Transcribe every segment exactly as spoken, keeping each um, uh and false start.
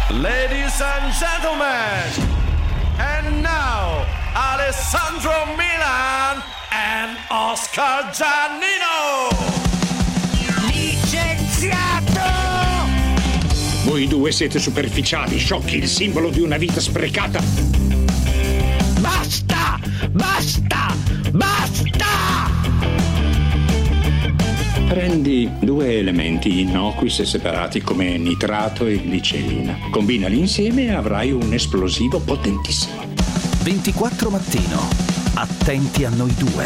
Ladies and gentlemen, and now Alessandro Milan and Oscar Giannino. Licenziato! Voi due siete superficiali, sciocchi, il simbolo di una vita sprecata. Basta! Basta! Basta! Prendi due elementi innocui se separati come nitrato e glicerina. Combinali insieme e avrai un esplosivo potentissimo. ventiquattro mattino. Attenti a noi due.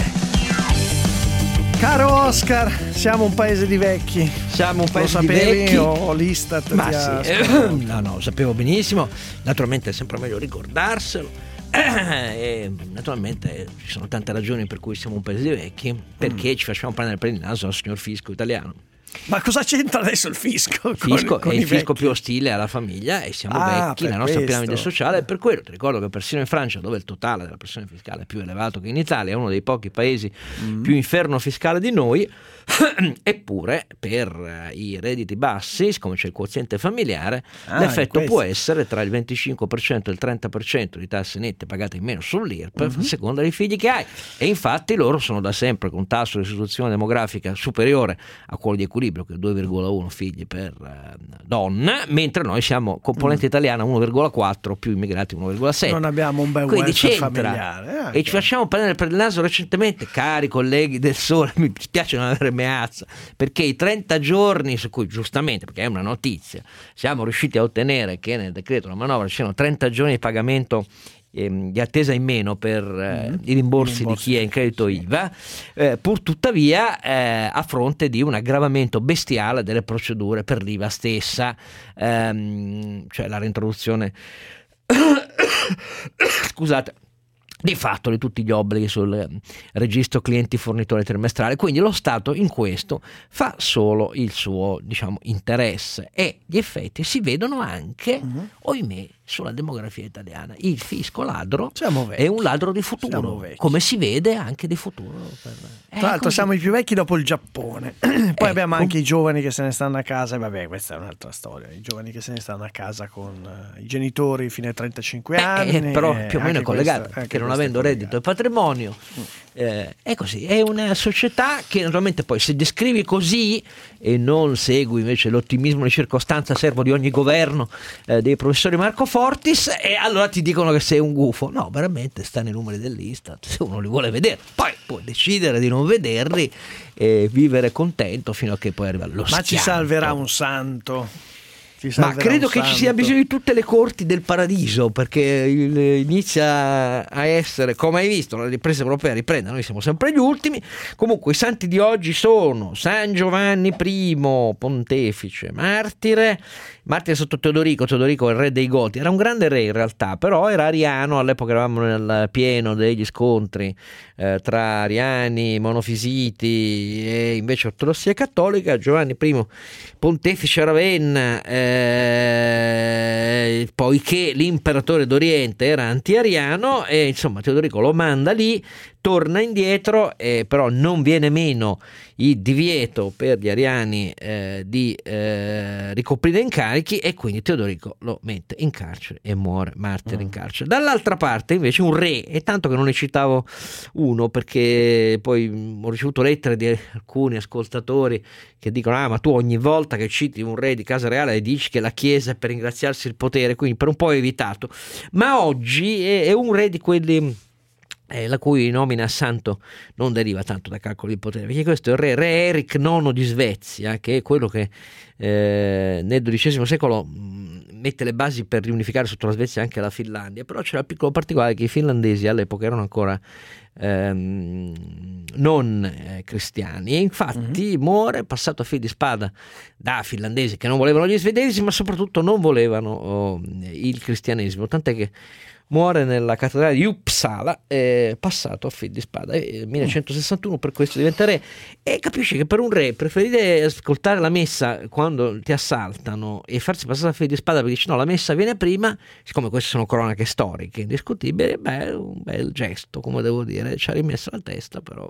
Caro Oscar, siamo un paese di vecchi. Siamo un paese Lo di sapevi vecchi. o l'Istat? Ma ti ha sì, scoperto? no, no, sapevo benissimo. Naturalmente è sempre meglio ricordarselo. E naturalmente ci sono tante ragioni per cui siamo un paese di vecchi, perché mm. ci facciamo prendere per il naso dal signor fisco italiano. Ma cosa c'entra adesso il fisco? Il fisco con, con è il i fisco vecchi? più ostile alla famiglia e siamo Ah, vecchi, per la nostra questo. piramide sociale è per quello. Ti ricordo che persino in Francia, dove il totale della pressione fiscale è più elevato che in Italia, è uno dei pochi paesi mm. più inferno fiscale di noi, eppure per i redditi bassi, siccome c'è il quoziente familiare, Ah, l'effetto questo. può essere tra il venticinque per cento e il trenta per cento di tasse nette pagate in meno sull'I R P E F, Mhm. a seconda dei figli che hai. E infatti loro sono da sempre con un tasso di sostituzione demografica superiore a quello di equilibrio, che è due virgola uno figli per eh, donna, mentre noi siamo componente italiana uno virgola quattro, più immigrati uno virgola sette. Non abbiamo un bel Quindi welfare c'entra. familiare. Ah, E ci facciamo prendere per il naso recentemente, cari colleghi del Sole, mi spiace non avere meazza, perché i trenta giorni su cui giustamente, perché è una notizia, siamo riusciti a ottenere che nel decreto la manovra ci siano trenta giorni di pagamento ehm, di attesa in meno per eh, Mm. i rimborsi, I rimborsi, di chi è in credito sì. I V A, eh, pur tuttavia eh, a fronte di un aggravamento bestiale delle procedure per l'I V A stessa, ehm, cioè la reintroduzione scusate di fatto di tutti gli obblighi sul eh, registro clienti fornitori trimestrale. Quindi lo Stato in questo fa solo il suo, diciamo, interesse, e gli effetti si vedono anche, Mhm. ohimè, sulla demografia italiana. Il fisco ladro Siamo vecchi. è un ladro di Siamo futuro, vecchi. come si vede anche di futuro per... eh, Tra l'altro così. siamo i più vecchi dopo il Giappone. Poi Ecco. abbiamo anche i giovani che se ne stanno a casa. E vabbè, questa è un'altra storia. I giovani che se ne stanno a casa con eh, i genitori fino ai trentacinque Eh, anni. eh, però eh, più o meno anche è collegato, questa- perché anche non questa è avendo reddito e collegata. patrimonio eh, è così, è una società che naturalmente poi se descrivi così e non segui invece l'ottimismo di circostanza servo di ogni governo eh, dei professori Marco Fortis, e allora ti dicono che sei un gufo. No, veramente sta nei numeri dell'Istat, se uno li vuole vedere poi può decidere di non vederli e vivere contento fino a che poi arriva lo Ma ci schianto. salverà un santo. Ci Ma salverà credo un che ci santo. sia bisogno di tutte le corti del paradiso, perché il- inizia a essere, come hai visto, la ripresa europea riprende, noi siamo sempre gli ultimi. Comunque i santi di oggi sono San Giovanni I, pontefice, martire, martire sotto Teodorico. Teodorico è il re dei Goti, era un grande re in realtà, però era ariano, all'epoca eravamo nel pieno degli scontri eh, tra ariani, monofisiti e invece ortodossia cattolica. Giovanni I, pontefice a Ravenna, eh, poiché l'imperatore d'Oriente era anti-ariano, e insomma Teodorico lo manda lì, torna indietro, eh, però non viene meno il divieto per gli ariani eh, di eh, ricoprire incarichi, e quindi Teodorico lo mette in carcere e muore martire in carcere. Dall'altra parte invece un re, e tanto che non ne citavo uno perché poi mh, ho ricevuto lettere di alcuni ascoltatori che dicono: ah, ma tu ogni volta che citi un re di casa reale dici che la Chiesa è per ringraziarsi il potere, quindi per un po' ho evitato. Ma oggi è, è un re di quelli eh, la cui nomina a santo non deriva tanto da calcoli di potere, perché questo è il re, re Eric nono di Svezia, che è quello che eh, nel dodicesimo secolo mh, mette le basi per riunificare sotto la Svezia anche la Finlandia. Però c'era il piccolo particolare che i finlandesi all'epoca erano ancora ehm, non eh, cristiani, e infatti mm-hmm. muore passato a fil di spada da finlandesi che non volevano gli svedesi, ma soprattutto non volevano oh, il cristianesimo, tant'è che muore nella cattedrale di Uppsala, eh, passato a fil di spada, eh, millecentosessantuno, per questo diventa re. E capisci che per un re preferire ascoltare la messa quando ti assaltano e farsi passare a fil di spada perché dici no, la messa viene prima, siccome queste sono cronache storiche indiscutibili, beh, un bel gesto, come devo dire, ci ha rimesso la testa però.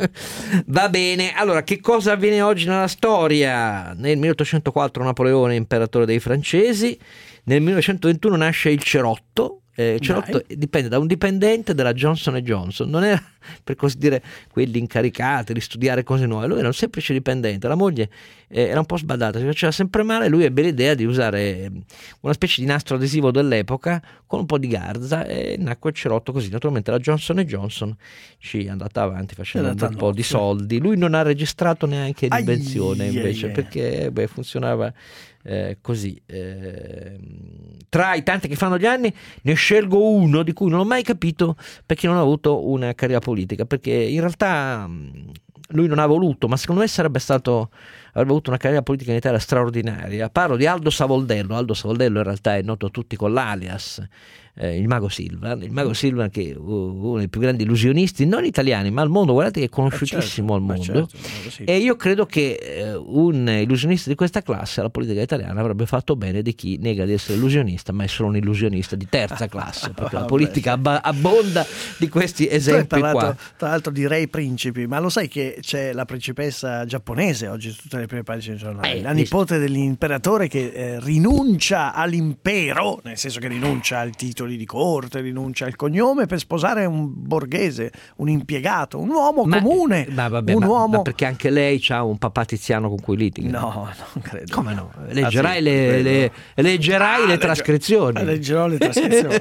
Va bene, allora che cosa avviene oggi nella storia? Nel milleottocentoquattro Napoleone, imperatore dei francesi. Nel millenovecentoventuno nasce il cerotto. Eh, cerotto dipende da un dipendente della Johnson and Johnson, non era per così dire quelli incaricati di studiare cose nuove, lui era un semplice dipendente, la moglie eh, era un po' sbadata, si faceva sempre male, lui ebbe l'idea di usare una specie di nastro adesivo dell'epoca con un po' di garza e nacque il cerotto così. Naturalmente la Johnson and Johnson ci è andata avanti facendo un bel po' di soldi, lui non ha registrato neanche l'invenzione invece, perché beh, funzionava Eh, così eh, tra i tanti che fanno gli anni ne scelgo uno di cui non ho mai capito perché non ha avuto una carriera politica, perché in realtà lui non ha voluto, ma secondo me sarebbe stato avrebbe avuto una carriera politica in Italia straordinaria. Parlo di Aldo Savoldello. Aldo Savoldello in realtà è noto a tutti con l'alias eh, il Mago Silva, il Mago Silva che è uno dei più grandi illusionisti non italiani ma al mondo, guardate che è conosciutissimo al mondo, certo, e io credo che eh, un illusionista di questa classe alla politica italiana avrebbe fatto bene di chi nega di essere illusionista ma è solo un illusionista di terza classe, perché la politica ab- abbonda di questi esempi tra qua. l'altro, tra l'altro di re principi, ma lo sai che c'è la principessa giapponese oggi su tutte le prime pagine giornali, eh, la nipote dell'imperatore che eh, rinuncia all'impero, nel senso che rinuncia ai titoli di corte, rinuncia al cognome per sposare un borghese, un impiegato, un uomo ma, comune, ma vabbè, un ma, uomo... ma perché anche lei ha un papà tiziano con cui litiga? No, non credo. Come no? Leggerai, ah, sì, le, le, leggerai ah, le trascrizioni. Leggerò le trascrizioni.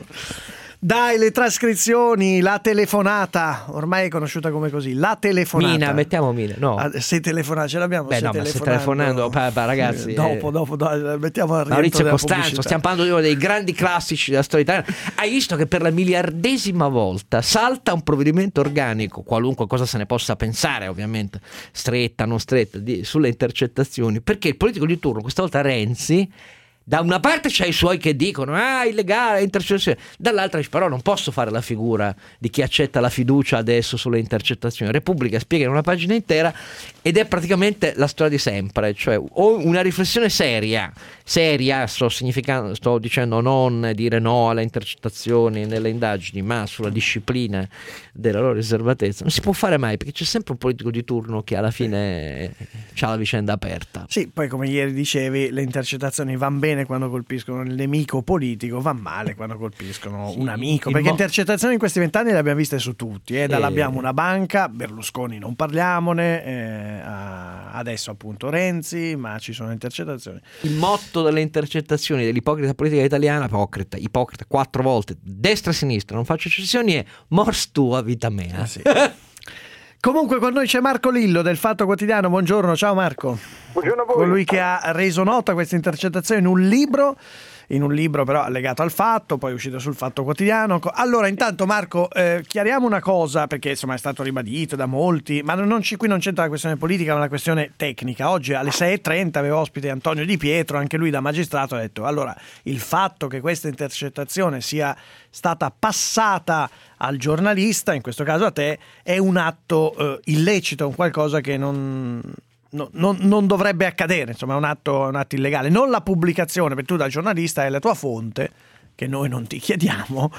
Dai, le trascrizioni, la telefonata, ormai è conosciuta come così, la telefonata. Mina, mettiamo Mina, no. Ah, se telefonata, ce l'abbiamo. Beh, no, ma se telefonando, pa, pa, ragazzi. Eh, dopo, dopo, dopo, mettiamo a Maurizio Costanzo, stiamo parlando di uno dei grandi classici della storia italiana. Hai visto che per la miliardesima volta salta un provvedimento organico, qualunque cosa se ne possa pensare, ovviamente, stretta, non stretta, di, sulle intercettazioni, perché il politico di turno, questa volta Renzi, da una parte c'è i suoi che dicono ah illegale intercettazione, dall'altra dice però non posso fare la figura di chi accetta la fiducia adesso sulle intercettazioni. Repubblica spiega in una pagina intera ed è praticamente la storia di sempre, cioè o una riflessione seria seria sto significando, sto dicendo non dire no alle intercettazioni nelle indagini ma sulla disciplina della loro riservatezza, non si può fare mai perché c'è sempre un politico di turno che alla fine c'ha la vicenda aperta. Sì, poi come ieri dicevi le intercettazioni vanno bene quando colpiscono il nemico politico, va male quando colpiscono sì, un amico, perché mo- intercettazioni in questi vent'anni le abbiamo viste su tutti, eh? Dall'abbiamo una banca, Berlusconi non parliamone, eh, adesso appunto Renzi, ma ci sono intercettazioni. Il motto delle intercettazioni dell'ipocrita politica italiana, ipocrita, ipocrita quattro volte, destra e sinistra, non faccio eccezioni, è mors tua vita mea. Ah, sì. Comunque con noi c'è Marco Lillo del Fatto Quotidiano, buongiorno, ciao Marco. Buongiorno a voi. Colui che ha reso nota questa intercettazione in un libro, in un libro però legato al Fatto, poi è uscito sul Fatto Quotidiano. Allora intanto Marco, eh, chiariamo una cosa, perché insomma è stato ribadito da molti, ma non ci, qui non c'entra la questione politica ma la questione tecnica. Oggi alle sei e trenta avevo ospite Antonio Di Pietro, anche lui da magistrato, ha detto allora il fatto che questa intercettazione sia stata passata al giornalista, in questo caso a te, è un atto eh, illecito, un qualcosa che non... No, non, non dovrebbe accadere, insomma è un atto, un atto illegale, non la pubblicazione, perché tu da giornalista è la tua fonte che noi non ti chiediamo,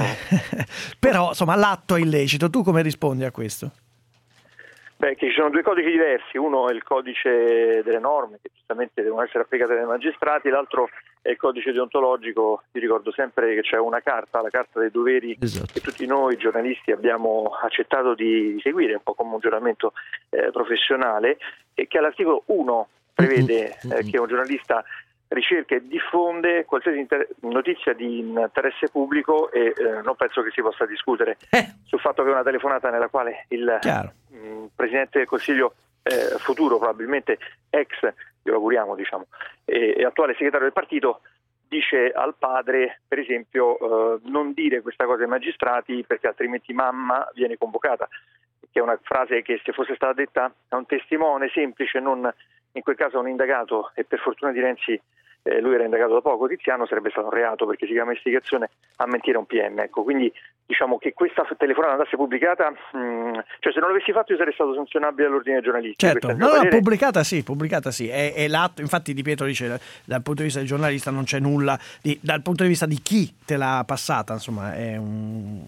però insomma l'atto è illecito. Tu come rispondi a questo? Beh, che ci sono due codici diversi, uno è il codice delle norme che giustamente devono essere applicate dai magistrati, l'altro è il codice deontologico. Ti ricordo sempre che c'è una carta, la carta dei doveri, esatto, che tutti noi giornalisti abbiamo accettato di seguire, un po' come un giuramento eh, professionale, e che all'articolo uno prevede eh, che un giornalista ricerca e diffonde qualsiasi inter- notizia di interesse pubblico e eh, non penso che si possa discutere eh. sul fatto che una telefonata nella quale il mh, Presidente del Consiglio eh, futuro, probabilmente ex, glielo auguriamo diciamo, e, e attuale segretario del partito, dice al padre per esempio eh, non dire questa cosa ai magistrati perché altrimenti mamma viene convocata, che è una frase che se fosse stata detta a un testimone semplice, non in quel caso un indagato, e per fortuna di Renzi eh, lui era indagato da poco, Tiziano, sarebbe stato un reato perché si chiama istigazione a mentire a un P M. Ecco, quindi diciamo che questa telefonata andasse pubblicata, mh, cioè se non l'avessi fatto io sarei stato sanzionabile all'ordine giornalistico. Certo, no, no, pubblicata sì, pubblicata sì, è, è l'atto, infatti Di Pietro dice dal punto di vista del giornalista non c'è nulla, di, dal punto di vista di chi te l'ha passata, insomma è un...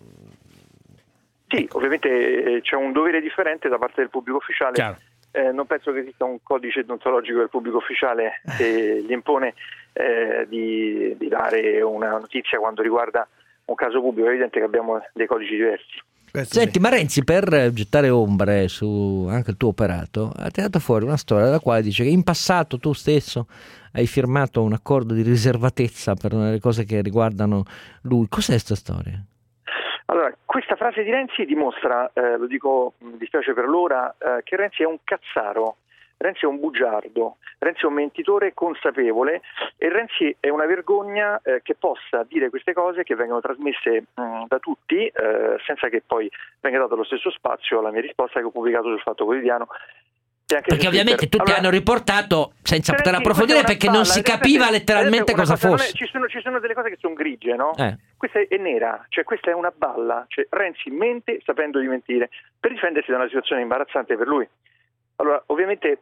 Sì, ovviamente eh, c'è un dovere differente da parte del pubblico ufficiale. Eh, non penso che esista un codice deontologico del pubblico ufficiale che gli impone eh, di, di dare una notizia quando riguarda un caso pubblico. È evidente che abbiamo dei codici diversi. Questo Senti, sì. Ma Renzi, per gettare ombre su anche il tuo operato, ha tirato fuori una storia dalla quale dice che in passato tu stesso hai firmato un accordo di riservatezza per le cose che riguardano lui. Cos'è questa storia? Allora, questa frase di Renzi dimostra, eh, lo dico, mi dispiace per l'ora, eh, che Renzi è un cazzaro, Renzi è un bugiardo, Renzi è un mentitore consapevole e Renzi è una vergogna eh, che possa dire queste cose che vengono trasmesse mh, da tutti eh, senza che poi venga dato lo stesso spazio alla mia risposta che ho pubblicato sul Fatto Quotidiano. Perché ovviamente tutti allora, hanno riportato senza poter approfondire perché non si capiva letteralmente cosa fosse. Ci sono, ci sono delle cose che sono grigie, no? Eh. Questa è nera, cioè questa è una balla. Cioè, Renzi mente sapendo di mentire per difendersi da una situazione imbarazzante per lui. Allora, ovviamente,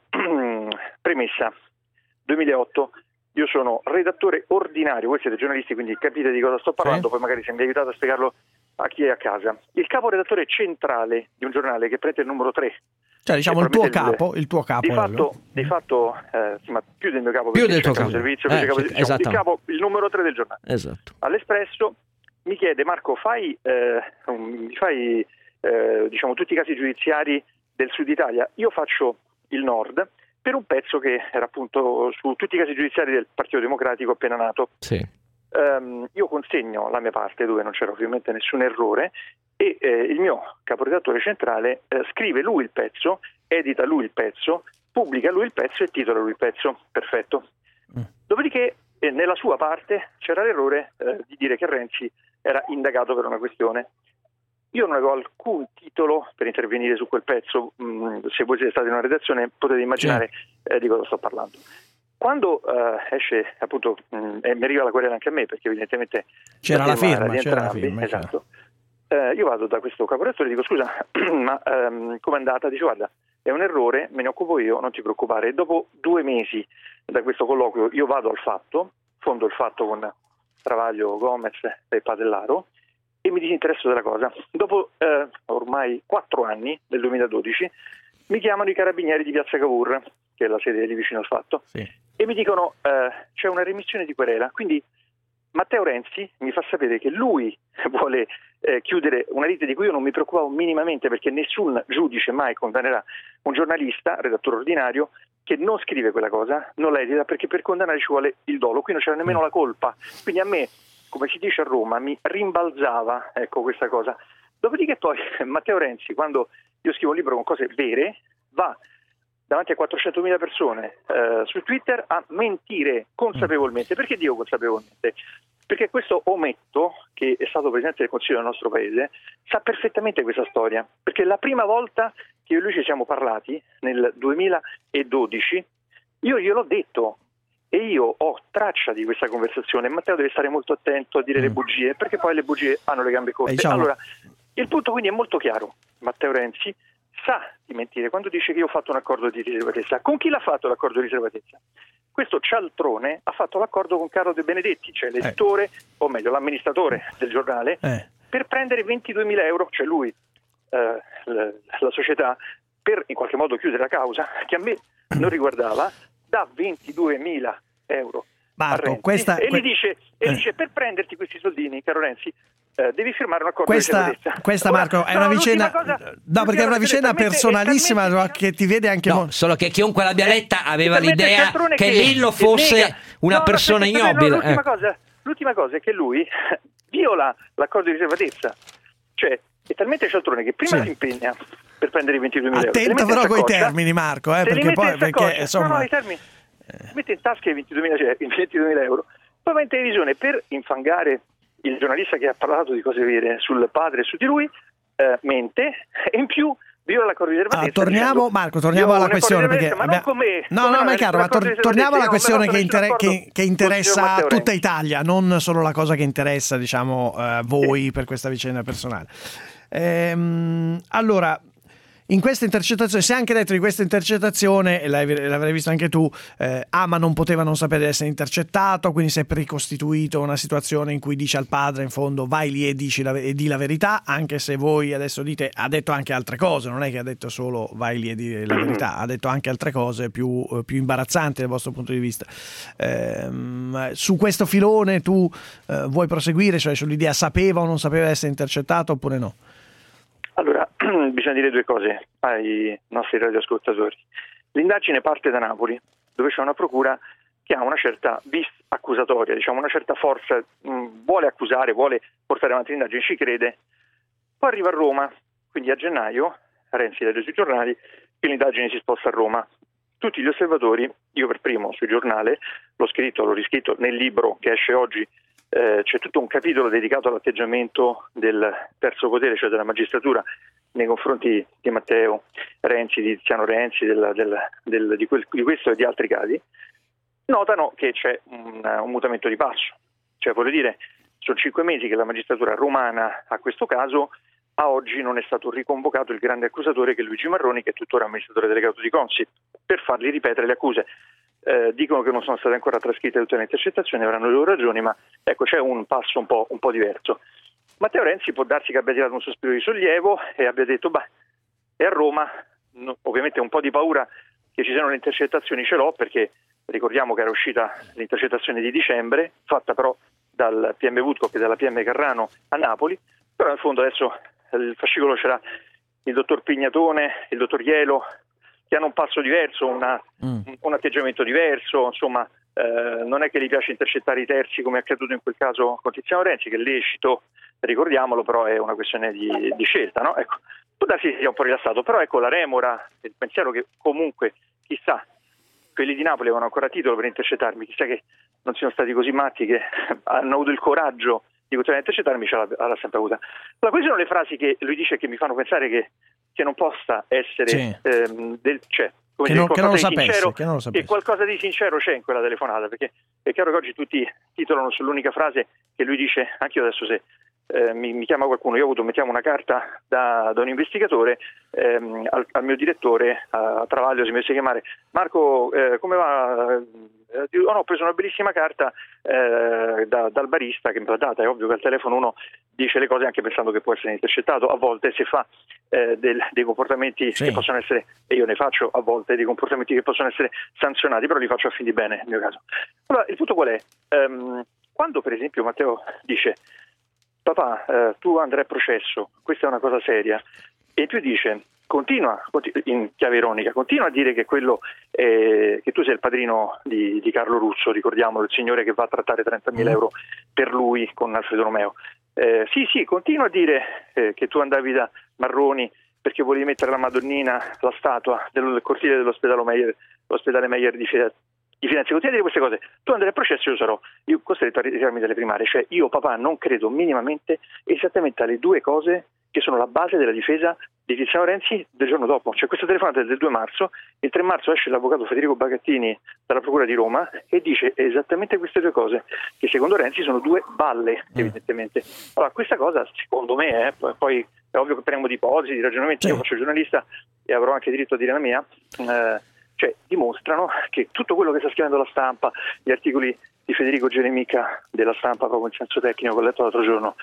premessa, duemilaotto, io sono redattore ordinario, voi siete giornalisti quindi capite di cosa sto parlando, sì. Poi magari se mi aiutate a spiegarlo a chi è a casa. Il capo redattore centrale di un giornale che prende il numero tre, cioè diciamo il tuo capo, il tuo capo di fatto, di fatto eh, sì, ma più del mio capo, più del tuo capo, servizio, eh, capo, sì, diciamo, il capo, il numero tre del giornale. Esatto. All'Espresso mi chiede: Marco, fai eh, mi fai eh, diciamo tutti i casi giudiziari del Sud Italia? Io faccio il Nord per un pezzo che era appunto su tutti i casi giudiziari del Partito Democratico appena nato. Sì. Um, io consegno la mia parte dove non c'era ovviamente nessun errore e eh, il mio caporedattore centrale eh, scrive lui il pezzo, edita lui il pezzo, pubblica lui il pezzo e titola lui il pezzo. Perfetto. Mm. Dopodiché eh, nella sua parte c'era l'errore eh, di dire che Renzi era indagato per una questione. Io non avevo alcun titolo per intervenire su quel pezzo. Mm, se voi siete stati in una redazione potete immaginare eh, di cosa sto parlando. Quando uh, esce appunto mh, e mi arriva la querela anche a me perché evidentemente c'era la firma, di c'era entrambi, la firma, esatto. Uh, io vado da questo caporedattore e dico: scusa, ma um, com'è andata? Dice: guarda, è un errore, me ne occupo io, non ti preoccupare. E dopo due mesi da questo colloquio io vado al Fatto, fondo il Fatto con Travaglio, Gomez e Padellaro e mi disinteresso della cosa. Dopo uh, ormai quattro anni, nel duemiladodici, mi chiamano i carabinieri di Piazza Cavour, che è la sede lì vicino al Fatto, sì. E mi dicono eh, c'è una remissione di querela, quindi Matteo Renzi mi fa sapere che lui vuole eh, chiudere una lite di cui io non mi preoccupavo minimamente perché nessun giudice mai condannerà un giornalista, redattore ordinario, che non scrive quella cosa, non la edita, perché per condannare ci vuole il dolo, qui non c'era nemmeno la colpa, quindi a me, come si dice a Roma, mi rimbalzava ecco questa cosa. Dopodiché poi Matteo Renzi, quando io scrivo un libro con cose vere, va davanti a quattrocentomila persone eh, su Twitter a mentire consapevolmente. Perché dico consapevolmente? Perché questo ometto, che è stato presidente del Consiglio del nostro paese, sa perfettamente questa storia. Perché la prima volta che io e lui ci siamo parlati, nel duemiladodici, io gliel'ho detto e io ho traccia di questa conversazione. Matteo deve stare molto attento a dire mm. le bugie, perché poi le bugie hanno le gambe corte. Diciamo... Allora, il punto quindi è molto chiaro. Matteo Renzi sa di mentire quando dice che io ho fatto un accordo di riservatezza. Con chi l'ha fatto l'accordo di riservatezza? Questo cialtrone ha fatto l'accordo con Carlo De Benedetti, cioè l'editore, eh. o meglio l'amministratore del giornale, eh. per prendere ventiduemila euro, cioè lui, eh, la, la società, per in qualche modo chiudere la causa, che a me non riguardava, da ventiduemila euro. Marco, questa, e que- gli dice, e eh. dice per prenderti questi soldini, caro Renzi, Eh, devi firmare un accordo questa, di riservatezza. Questa Ora, Marco è no, una vicenda cosa, no perché è una vicenda personalissima talmente... che ti vede anche no, mo... solo che chiunque l'abbia letta aveva l'idea che, che Lillo fosse nega. una no, persona perché, ignobile. No, l'ultima, eh. cosa, l'ultima cosa è che lui viola l'accordo di riservatezza, cioè è talmente cialtrone che prima sì. si impegna per prendere i ventiduemila euro. Attento però coi termini, Marco, eh, perché poi perché insomma no, no, i termini mette in tasca i ventiduemila euro, poi va in televisione per infangare il giornalista che ha parlato di cose vere sul padre e su di lui, eh, mente, e in più viola l'accordo di riservatezza. Ah, torniamo, Marco, torniamo alla questione perché ma abbiamo... non come, no, come no, ma è chiaro, ma tor- torniamo alla questione che, inter- che, che interessa tutta Italia, non solo la cosa che interessa, diciamo, uh, voi sì. per questa vicenda personale. Ehm, allora, in questa intercettazione, si è anche detto di questa intercettazione, e l'avrai visto anche tu, eh, ah ma non poteva non sapere di essere intercettato, quindi si è ricostituito una situazione in cui dice al padre in fondo vai lì e, dici la, e di la verità, anche se voi adesso dite, ha detto anche altre cose, non è che ha detto solo vai lì e di la verità, ha detto anche altre cose più, più imbarazzanti dal vostro punto di vista. Eh, su questo filone tu eh, vuoi proseguire, cioè sull'idea sapeva o non sapeva essere intercettato oppure no? Allora, bisogna dire due cose ai nostri radioascoltatori. L'indagine parte da Napoli, dove c'è una procura che ha una certa vis accusatoria, diciamo una certa forza, mh, vuole accusare, vuole portare avanti l'indagine, ci crede. Poi arriva a Roma, quindi a gennaio, Renzi legge sui giornali che l'indagine si sposta a Roma. Tutti gli osservatori, io per primo sul giornale, l'ho scritto, l'ho riscritto nel libro che esce oggi, Eh, c'è tutto un capitolo dedicato all'atteggiamento del terzo potere, cioè della magistratura, nei confronti di Matteo Renzi, di Tiziano Renzi, del, del, del, di, quel, di questo e di altri casi, notano che c'è un, un mutamento di passo. Cioè, voglio dire, sono cinque mesi che la magistratura romana a questo caso, a oggi non è stato riconvocato il grande accusatore che è Luigi Marroni, che è tuttora amministratore delegato di Consip, per fargli ripetere le accuse. Eh, dicono che non sono state ancora trascritte tutte le intercettazioni, avranno le loro ragioni, ma ecco c'è un passo un po', un po' diverso. Matteo Renzi può darsi che abbia tirato un sospiro di sollievo e abbia detto beh, è a Roma, no, ovviamente un po' di paura che ci siano le intercettazioni ce l'ho, perché ricordiamo che era uscita l'intercettazione di dicembre, fatta però dal P M Woodcock e dalla P M Carrano a Napoli, però in fondo adesso il fascicolo c'era il dottor Pignatone, il dottor Ielo, che hanno un passo diverso, una, mm. un atteggiamento diverso, insomma eh, non è che gli piace intercettare i terzi come è accaduto in quel caso con Tiziano Renzi, che è lecito, ricordiamolo, però è una questione di, di scelta, no? Ecco, può darsi sia un po' rilassato, però ecco la remora, il pensiero che comunque, chissà, quelli di Napoli avevano ancora titolo per intercettarmi, chissà che non siano stati così matti che hanno avuto il coraggio di continuare a intercettarmi, ce l'ha, l'ha sempre avuta. Allora, queste sono le frasi che lui dice che mi fanno pensare che che non possa essere sì. ehm, del, cioè, come che, dire, non, che, non lo sincero, sapessi, che non lo sapessi, che qualcosa di sincero c'è in quella telefonata, perché è chiaro che oggi tutti titolano sull'unica frase che lui dice, anche io adesso se eh, mi, mi chiama qualcuno, io ho avuto, mettiamo una carta da, da un investigatore ehm, al, al mio direttore a Travaglio, si mi dovesse chiamare Marco, eh, come va? Eh, oh no, ho preso una bellissima carta eh, da, dal barista che me l'ha data. È ovvio che al telefono uno dice le cose anche pensando che può essere intercettato, a volte si fa eh, del, dei comportamenti sì. che possono essere, e io ne faccio a volte, dei comportamenti che possono essere sanzionati, però li faccio a fin di bene nel mio caso. Allora, il punto qual è? Um, quando per esempio Matteo dice papà eh, tu andrai a processo, questa è una cosa seria, e in più dice continua, in chiave ironica, continua a dire che quello è, che tu sei il padrino di, di Carlo Russo, ricordiamolo, il signore che va a trattare trentamila euro per lui con Alfredo Romeo. Eh, sì, sì, continua a dire eh, che tu andavi da Marroni perché volevi mettere la Madonnina, la statua del cortile dell'ospedale Meyer, l'ospedale Meyer di Firenze. Di Firenze, continua a dire queste cose, tu andrai a processo, io sarò io costretto a ritirarmi dalle primarie, cioè io papà non credo minimamente esattamente alle due cose che sono la base della difesa di Tiziano Renzi del giorno dopo. Cioè questa telefonata è del due marzo, il tre marzo esce l'avvocato Federico Bagattini dalla Procura di Roma e dice esattamente queste due cose, che secondo Renzi sono due balle, evidentemente. Allora questa cosa secondo me, eh, poi è ovvio che parliamo di ipotesi, di ragionamenti, io faccio giornalista e avrò anche diritto a dire la mia, eh, cioè dimostrano che tutto quello che sta scrivendo la stampa, gli articoli di Federico Geremica della stampa proprio in senso tecnico che ho letto l'altro giorno,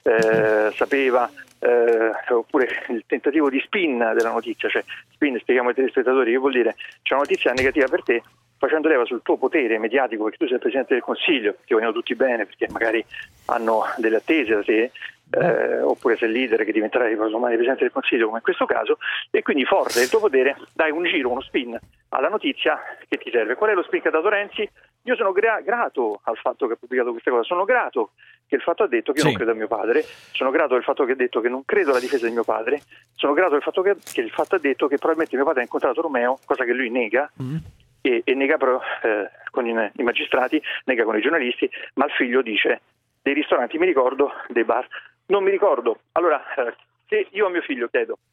eh, sapeva, eh, oppure il tentativo di spin della notizia, cioè spin, spieghiamo ai telespettatori che vuol dire c'è una notizia negativa per te facendo leva sul tuo potere mediatico perché tu sei il Presidente del Consiglio, ti vogliono tutti bene perché magari hanno delle attese da te, eh, oppure sei il leader che diventerai domani Presidente del Consiglio come in questo caso, e quindi forte del tuo potere dai un giro, uno spin alla notizia che ti serve. Qual è lo spin che ha dato Renzi? Io sono gra- grato al fatto che ha pubblicato questa cosa, sono grato che il fatto ha detto che io sì. non credo a mio padre, sono grato del fatto che ha detto che non credo alla difesa di mio padre, sono grato del fatto che, che il fatto ha detto che probabilmente mio padre ha incontrato Romeo, cosa che lui nega, mm. e, e nega però eh, con i, i magistrati, nega con i giornalisti, ma il figlio dice dei ristoranti mi ricordo, dei bar non mi ricordo. Allora, eh, se io a mio figlio chiedo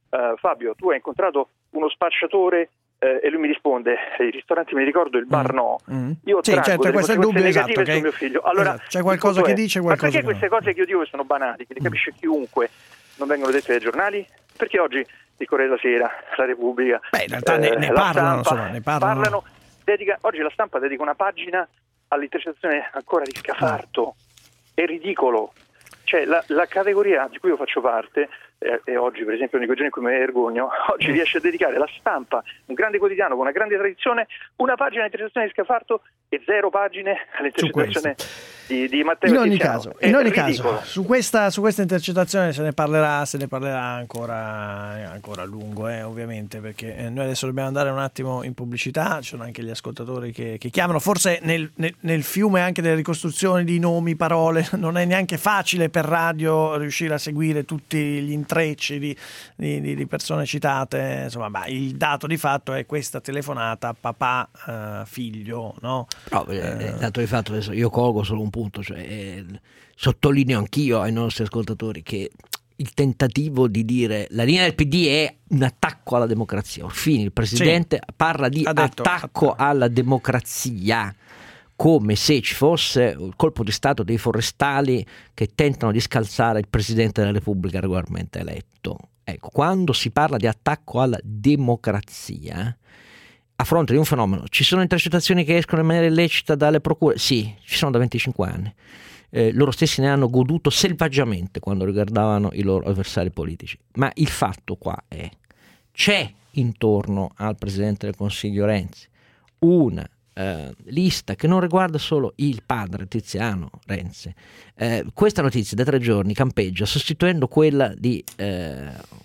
uh, Fabio, tu hai incontrato uno spacciatore eh, e lui mi risponde, i ristoranti me li ricordo, il bar no. Mm. Io sì, trago certo, delle questo è il dubbio, negative esatto, su okay. mio figlio. Allora, esatto. C'è qualcosa che è, dice, ma qualcosa perché che queste no. cose che io dico che sono banali, che le capisce chiunque, non vengono dette dai giornali? Perché oggi il Corriere della Sera, la Repubblica, Beh, in realtà eh, ne, ne la parlano, stampa, insomma, ne parlano. parlano dedica, oggi la stampa dedica una pagina all'intercettazione ancora di Scafarto. È ridicolo. Cioè la, la categoria di cui io faccio parte, eh, e oggi per esempio nei giorni in cui me ne vergogno, oggi riesce a dedicare la stampa, un grande quotidiano con una grande tradizione, una pagina all'intercettazione di Scafarto e zero pagine all'intercettazione di, di Matteo in ogni Tiziano. caso, in ogni ridicolo. caso su questa, su questa intercettazione se ne parlerà se ne parlerà ancora, ancora a lungo, eh, ovviamente, perché eh, noi adesso dobbiamo andare un attimo in pubblicità, ci sono anche gli ascoltatori che, che chiamano, forse nel, nel, nel fiume anche delle ricostruzioni di nomi, parole, non è neanche facile per radio riuscire a seguire tutti gli intrecci di, di, di persone citate, insomma, ma il dato di fatto è questa telefonata papà eh, figlio, no? No, eh, il dato di fatto, adesso io colgo solo un punto, cioè, eh, sottolineo anch'io ai nostri ascoltatori che il tentativo di dire la linea del P D è un attacco alla democrazia. Orfini, il presidente, sì, parla di detto, attacco alla democrazia, come se ci fosse il colpo di stato dei forestali che tentano di scalzare il presidente della Repubblica regolarmente eletto. Ecco, quando si parla di attacco alla democrazia, a fronte di un fenomeno, ci sono intercettazioni che escono in maniera illecita dalle procure? Sì, ci sono da venticinque anni. Eh, loro stessi ne hanno goduto selvaggiamente quando riguardavano i loro avversari politici. Ma il fatto qua è, c'è intorno al Presidente del Consiglio Renzi una eh, lista che non riguarda solo il padre Tiziano Renzi. Eh, questa notizia da tre giorni campeggia sostituendo quella di eh,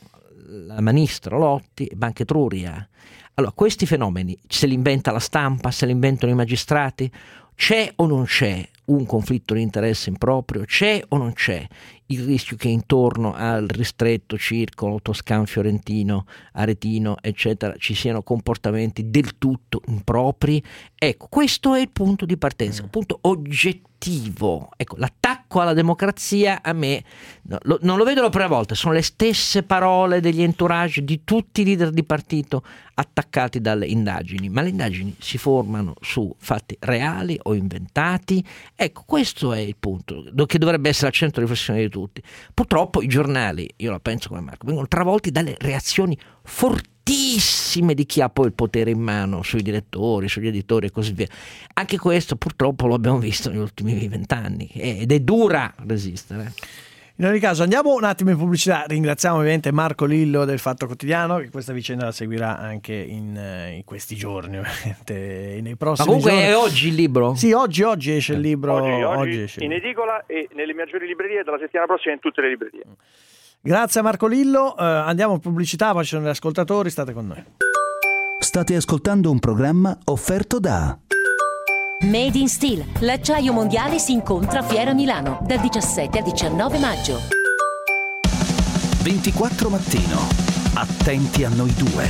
la ministra Lotti e Banca Etruria. Allora, questi fenomeni se li inventa la stampa, se li inventano i magistrati? C'è o non c'è un conflitto di interesse improprio? C'è o non c'è il rischio che intorno al ristretto circolo Toscan Fiorentino, Aretino, eccetera, ci siano comportamenti del tutto impropri? Ecco, questo è il punto di partenza, un punto oggettivo. Ecco, l'attacco alla democrazia a me no, lo, non lo vedo la prima volta, sono le stesse parole degli entourage di tutti i leader di partito attaccati dalle indagini, ma le indagini si formano su fatti reali o inventati. Ecco, questo è il punto che dovrebbe essere al centro di riflessione di tutti. Purtroppo i giornali, io la penso come Marco, vengono travolti dalle reazioni fortissime di chi ha poi il potere in mano sui direttori, sugli editori e così via. Anche questo purtroppo lo abbiamo visto negli ultimi vent'anni ed è dura resistere. In ogni caso andiamo un attimo in pubblicità, ringraziamo ovviamente Marco Lillo del Fatto Quotidiano che questa vicenda la seguirà anche in, in questi giorni, ovviamente nei prossimi Ma comunque giorni. È oggi il libro? Sì, oggi, oggi esce il libro. Oggi, oggi, oggi esce in edicola e nelle maggiori librerie, dalla settimana prossima in tutte le librerie. Grazie a Marco Lillo, uh, andiamo in pubblicità, poi ci sono gli ascoltatori, state con noi. State ascoltando un programma offerto da Made in Steel, l'acciaio mondiale si incontra a Fiera Milano dal diciassette al diciannove maggio. ventiquattro Mattino. Attenti a noi due.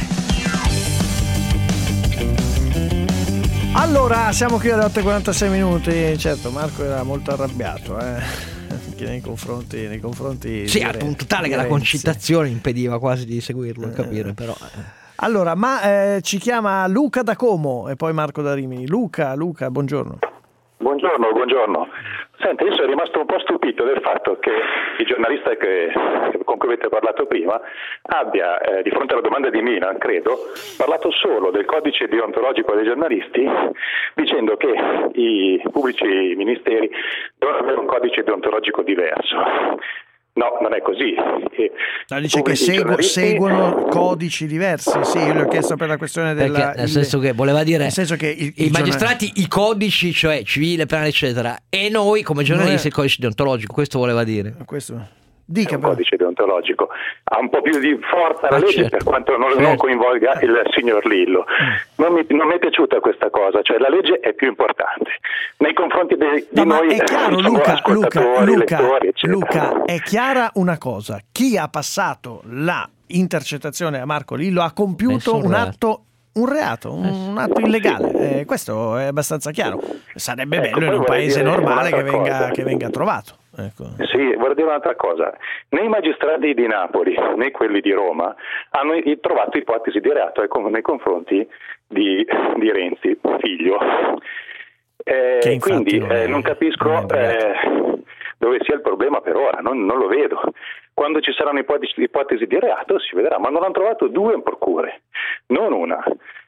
Allora, siamo qui alle otto e quarantasei minuti. Certo, Marco era molto arrabbiato, eh. Anche nei confronti, nei confronti sì, di al punto tale di che la Renzi. concitazione impediva quasi di seguirlo e capire, però eh. Allora, ma eh, ci chiama Luca da Como e poi Marco da Rimini. Luca, Luca, buongiorno. Buongiorno, buongiorno. Senta, io sono rimasto un po' stupito del fatto che il giornalista che, con cui avete parlato prima abbia, eh, di fronte alla domanda di Milan, credo, parlato solo del codice deontologico dei giornalisti, dicendo che i pubblici ministeri devono avere un codice deontologico diverso. No, non è così. No, dice che segu- seguono codici diversi. Sì, io gli ho chiesto per la questione della... Perché, nel senso che voleva dire nel senso che il, i il magistrati giornale... i codici, cioè civile, penale eccetera, e noi come giornalisti è... il codice deontologico, questo voleva dire. Questo... Dica, è un codice deontologico, ha un po' più di forza la ah, legge, certo, per quanto non, certo. non coinvolga il signor Lillo. Non mi, non mi è piaciuta questa cosa, cioè la legge è più importante nei confronti dei, no, di noi. È chiaro, diciamo, Luca, ascoltatori, Luca, lettori, eccetera. Luca, è chiara una cosa: chi ha passato la intercettazione a Marco Lillo ha compiuto un, un atto. Un reato, un, un atto illegale, eh, questo è abbastanza chiaro. Sarebbe ecco, bello in un paese normale che venga, cosa. che venga trovato. Ecco. Sì, vorrei dire un'altra cosa. Né i magistrati di Napoli né quelli di Roma hanno trovato ipotesi di reato nei confronti di, di Renzi, figlio. Eh, quindi non, eh, non capisco non eh, dove sia il problema per ora, non, non lo vedo. Quando ci saranno ipotesi, ipotesi di reato si vedrà, ma non hanno trovato due procure, non una.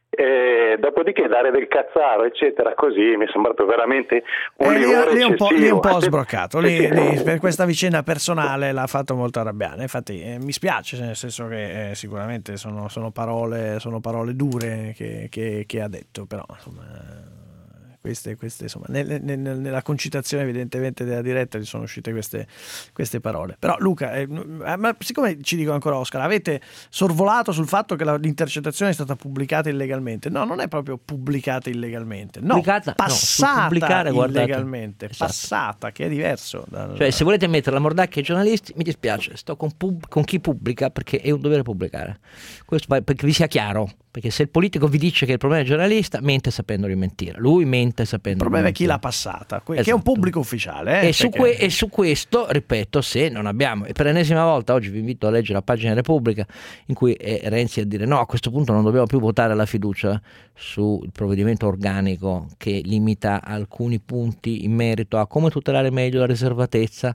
Eh, dopodiché dare del cazzaro eccetera così mi è sembrato veramente un eh, livore lì, lì un po', lì un po' sbroccato lì, lì, per questa vicenda personale l'ha fatto molto arrabbiare, infatti eh, mi spiace, nel senso che eh, sicuramente sono, sono parole sono parole dure che, che, che ha detto, però insomma queste, queste insomma nel, nel, nella concitazione evidentemente della diretta gli sono uscite queste, queste parole. Però Luca, eh, ma siccome ci dico ancora Oscar, avete sorvolato sul fatto che la, l'intercettazione è stata pubblicata illegalmente. No, non è proprio pubblicata illegalmente, no, pubblicata, passata no, illegalmente, esatto. Passata, che è diverso dal... Cioè, se volete mettere la mordacchia ai giornalisti, mi dispiace, sto con, pub- con chi pubblica, perché è un dovere pubblicare. Questo perché vi sia chiaro. Perché se il politico vi dice che il problema è il giornalista, mente sapendo di mentire. Lui mente sapendo di mentire. Il problema è chi l'ha passata, que- esatto. che è un pubblico ufficiale. Eh, e, su que- e su questo, ripeto, se non abbiamo, e per l'ennesima volta oggi vi invito a leggere la pagina della Repubblica in cui è Renzi a dire no, a questo punto non dobbiamo più votare la fiducia sul provvedimento organico che limita alcuni punti in merito a come tutelare meglio la riservatezza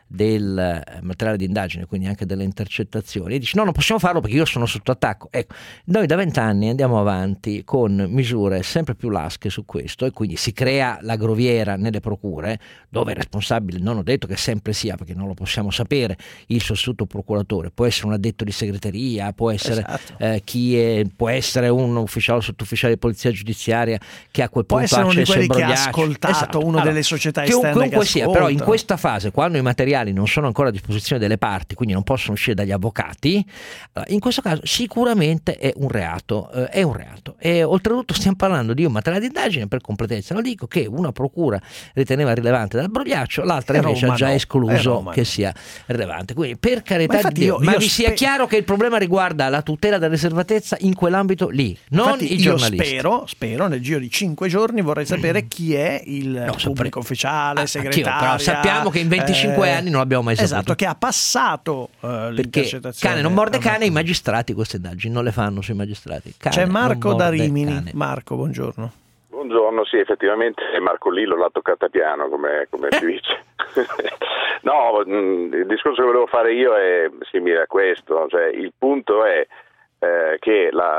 del materiale di indagine, quindi anche delle intercettazioni, e dice no, non possiamo farlo perché io sono sotto attacco. Ecco, noi da vent'anni andiamo avanti con misure sempre più lasche su questo, e quindi si crea la groviera nelle procure, dove è responsabile, non ho detto che sempre sia, perché non lo possiamo sapere, il sostituto procuratore, può essere un addetto di segreteria, può essere esatto. eh, chi è, può essere un ufficiale o sottufficiale di polizia giudiziaria che a quel può punto essere ha uno di accesso ai quelli che ha brogliacci. ascoltato Esatto. uno allora, delle società esterne chiunque che sia, però in questa fase, quando i materiali non sono ancora a disposizione delle parti, quindi non possono uscire dagli avvocati, in questo caso sicuramente è un reato, eh, è un reato. E oltretutto stiamo parlando di un materiale di indagine, per completezza lo dico, che una procura riteneva rilevante dal brogliaccio, l'altra invece ha già escluso che sia rilevante. Quindi per carità ma di Dio, io, ma io vi spe- sia chiaro che il problema riguarda la tutela della riservatezza in quell'ambito lì, non infatti i giornalisti. Io spero, spero nel giro di cinque giorni vorrei sapere chi è il no, pubblico sapre- ufficiale, ah, segretario. Però sappiamo che in venticinque eh, anni non l'abbiamo mai saputo. Esatto, che ha passato uh, perché cane non morde cane, i magistrati queste indagini non le fanno sui magistrati. Cane c'è Marco da Rimini. Cane. Marco, buongiorno. Buongiorno, sì, effettivamente Marco Lillo l'ha toccata piano, come, come si dice. No, il discorso che volevo fare io è simile a questo, cioè il punto è eh, che la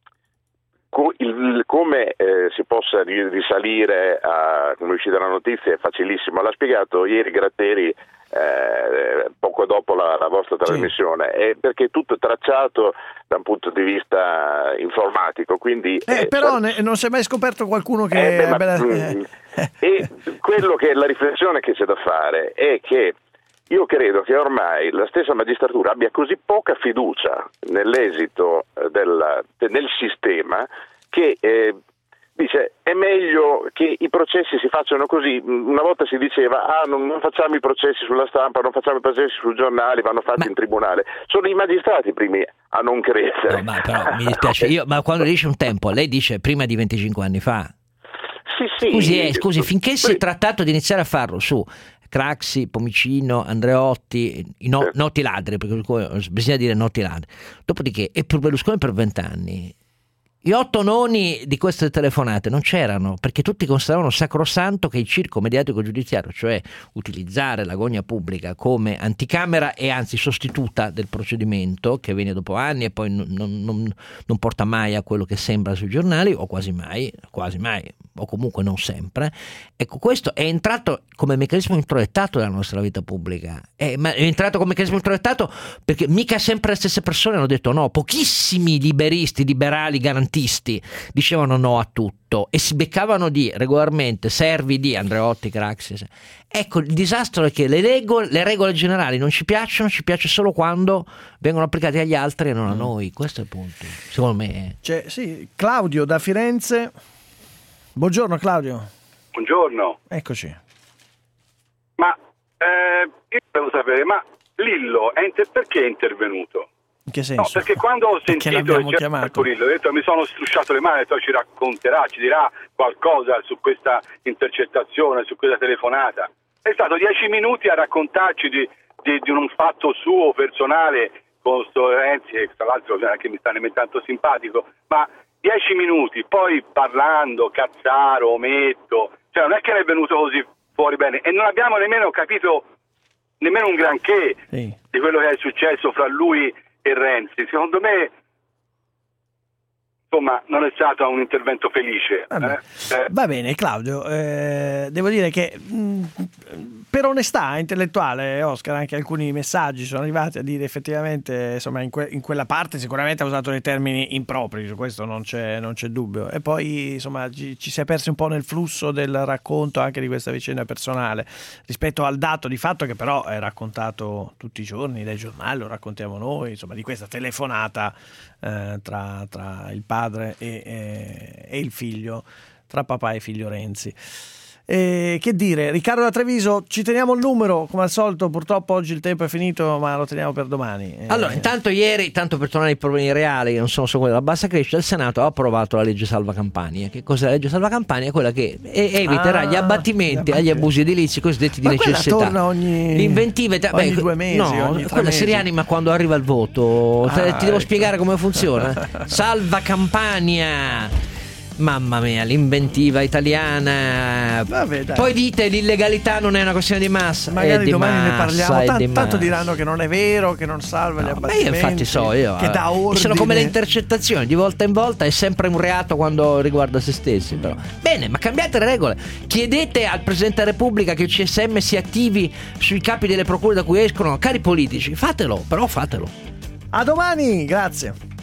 Il, come eh, si possa risalire a come è uscita la notizia è facilissimo, l'ha spiegato ieri Gratteri eh, poco dopo la, la vostra trasmissione, sì. È perché tutto è tracciato da un punto di vista informatico, quindi eh, eh, però sar- ne, non si è mai scoperto qualcuno che eh, beh, ma, bella... mh, e quello che la riflessione che c'è da fare è che io credo che ormai la stessa magistratura abbia così poca fiducia nell'esito del, nel sistema che eh, dice è meglio che i processi si facciano così. Una volta si diceva ah non, non facciamo i processi sulla stampa, non facciamo i processi sui giornali, vanno fatti ma... in tribunale. Sono i magistrati i primi a non credere. No, ma però mi dispiace, io, ma quando dice un tempo, lei dice prima di venticinque anni fa. Sì, sì. Scusi, eh, scusi, finché si è trattato di iniziare a farlo su Craxi, Pomicino, Andreotti, i no, certo. noti ladri, perché bisogna dire noti ladri. Dopodiché, e per Berlusconi per vent'anni, gli otto noni di queste telefonate non c'erano, perché tutti consideravano sacrosanto che il circo mediatico giudiziario, cioè utilizzare l'agonia pubblica come anticamera e anzi sostituta del procedimento che viene dopo anni e poi non, non, non porta mai a quello che sembra sui giornali, o quasi mai, quasi mai, o comunque non sempre. Ecco, questo è entrato come meccanismo introiettato della nostra vita pubblica, è, ma è entrato come meccanismo introiettato perché mica sempre le stesse persone hanno detto no, pochissimi liberisti, liberali, garantisti dicevano no a tutto e si beccavano di regolarmente servi di Andreotti, Craxi. Ecco, il disastro è che le regole, le regole generali non ci piacciono, ci piace solo quando vengono applicate agli altri e non a noi. Questo è il punto, secondo me. Cioè, sì, Claudio da Firenze. Buongiorno Claudio. Buongiorno. Eccoci. Ma eh, io devo sapere, ma Lillo è inter- perché è intervenuto? In che senso? No, perché quando ho sentito il Marco Lillo, ho detto, mi sono strusciato le mani, poi ci racconterà, ci dirà qualcosa su questa intercettazione, su questa telefonata. è stato dieci minuti a raccontarci di, di, di un fatto suo personale con sto Renzi, che tra l'altro anche mi sta diventando simpatico, ma dieci minuti, poi parlando, Cazzaro, Ometto, cioè non è che è venuto così fuori bene, e non abbiamo nemmeno capito nemmeno un granché sì. di quello che è successo fra lui e Renzi. Secondo me, insomma, non è stato un intervento felice. Eh? Eh. Va bene, Claudio, eh, devo dire che mh, per onestà intellettuale, Oscar, anche alcuni messaggi sono arrivati a dire effettivamente, insomma, in, que- in quella parte sicuramente ha usato dei termini impropri, su questo non c'è, non c'è dubbio, e poi insomma ci, ci si è persi un po' nel flusso del racconto anche di questa vicenda personale rispetto al dato di fatto che però è raccontato tutti i giorni dai giornali, lo raccontiamo noi, insomma, di questa telefonata eh, tra, tra il padre e, e, e il figlio, tra papà e figlio Renzi. E che dire, Riccardo da Treviso, ci teniamo il numero come al solito, purtroppo oggi il tempo è finito ma lo teniamo per domani. Allora, eh, intanto ieri, tanto per tornare ai problemi reali che non sono solo quelli della bassa crescita, il Senato ha approvato la legge salva campanie. Che cos'è la legge salva campanie? È quella che eviterà ah, gli abbattimenti agli abusi edilizi cosiddetti di ma necessità. Torna ogni, l'inventiva ogni beh, due mesi, no, ogni quella mesi. si rianima quando arriva il voto. Ah, ti devo ecco. spiegare come funziona. Salva campania. Mamma mia, l'inventiva italiana. Vabbè, poi dite l'illegalità non è una questione di massa. Magari di domani massa, ne parliamo. Tant- di tanto massa. diranno che non è vero, che non salva no, gli abbattimenti. Ma io infatti so, io che dà ordine. Sono come le intercettazioni, di volta in volta è sempre un reato quando riguarda se stessi. Però. Bene, ma cambiate le regole. Chiedete al Presidente della Repubblica che il C S M si attivi sui capi delle procure da cui escono. Cari politici, fatelo, però fatelo. A domani, grazie.